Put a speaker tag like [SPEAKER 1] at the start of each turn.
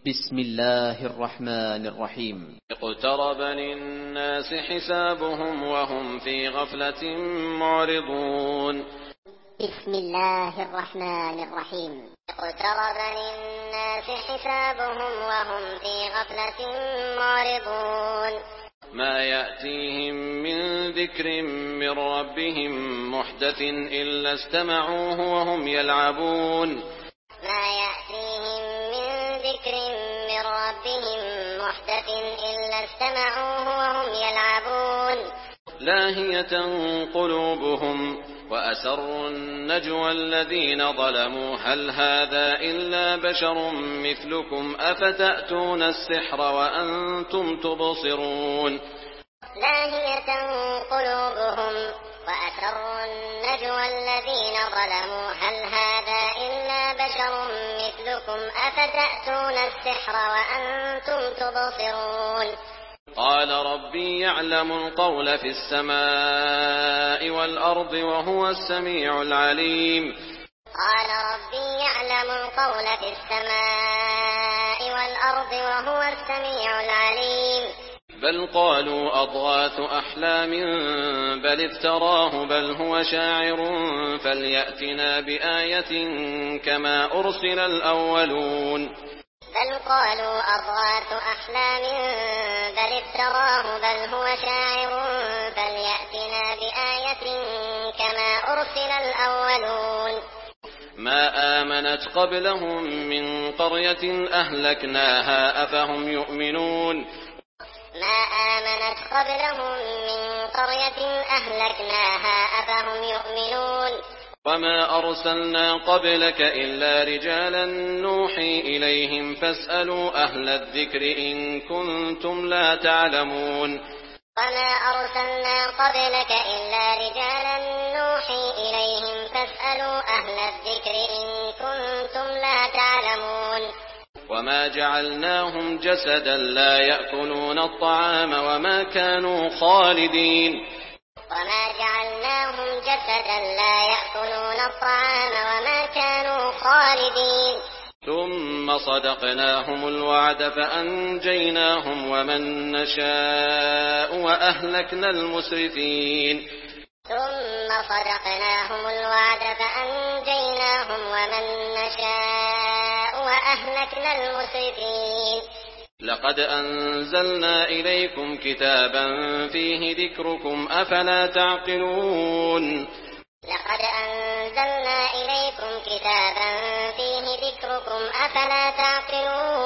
[SPEAKER 1] بسم الله الرحمن الرحيم.
[SPEAKER 2] اقترب للناس حسابهم وهم في غفلة معرضون.
[SPEAKER 3] بسم الله الرحمن الرحيم. اقترب للناس حسابهم وهم في غفلة معرضون.
[SPEAKER 2] ما يأتيهم من ذكر من ربهم محدث إلا استمعوه وهم يلعبون.
[SPEAKER 3] ما يأتيهم من ذكر من ربهم محدث إلا استمعوه وهم يلعبون.
[SPEAKER 2] لاهية قلوبهم وأسروا النجوى الذين ظلموا هل هذا إلا بشر مثلكم أفتأتون السحر وأنتم تبصرون.
[SPEAKER 3] لاهية قلوبهم وأسروا النجوى الذين ظلموا هل هذا إلا بشر مثلكم أفتأتون السحر وأنتم تبصرون.
[SPEAKER 2] قال ربي يعلم القول في السماء والأرض وهو السميع العليم.
[SPEAKER 3] قال ربي يعلم القول في السماء والأرض وهو السميع العليم.
[SPEAKER 2] بل قالوا أضغاث أحلام بل افتراه بل هو شاعر فليأتنا بآية كما أرسل الأولون.
[SPEAKER 3] بل قالوا أضغاث أحلام بل افتراه بل هو شاعر فليأتنا بآية كما أرسل الأولون.
[SPEAKER 2] ما آمنت قبلهم من قرية أهلكناها أفهم يؤمنون.
[SPEAKER 3] ما آمنت قبلهم من قرية أهلكناها أفهم يؤمنون.
[SPEAKER 2] وما أرسلنا قبلك إلا رجالا نوحي إليهم فاسألوا أهل الذكر إن كنتم لا تعلمون.
[SPEAKER 3] وما أرسلنا قبلك إلا رجالا نوحي إليهم فاسألوا أهل الذكر إن كنتم لا تعلمون.
[SPEAKER 2] وما جعلناهم جسدا لا يأكلون الطعام وما كانوا خالدين.
[SPEAKER 3] وما جعلناهم جسدا لا يأكلون الطعام وما كانوا خالدين.
[SPEAKER 2] ثم صدقناهم الوعد فأنجيناهم ومن نشاء وأهلكنا المسرفين.
[SPEAKER 3] ثم صدقناهم الوعد فأنجيناهم ومن نشاء وأهلكنا المسرفين.
[SPEAKER 2] لقد أنزلنا إليكم كتابا فيه ذكركم أفلا تعقلون.
[SPEAKER 3] لقد أنزلنا إليكم كتابا فيه ذكركم أفلا تعقلون.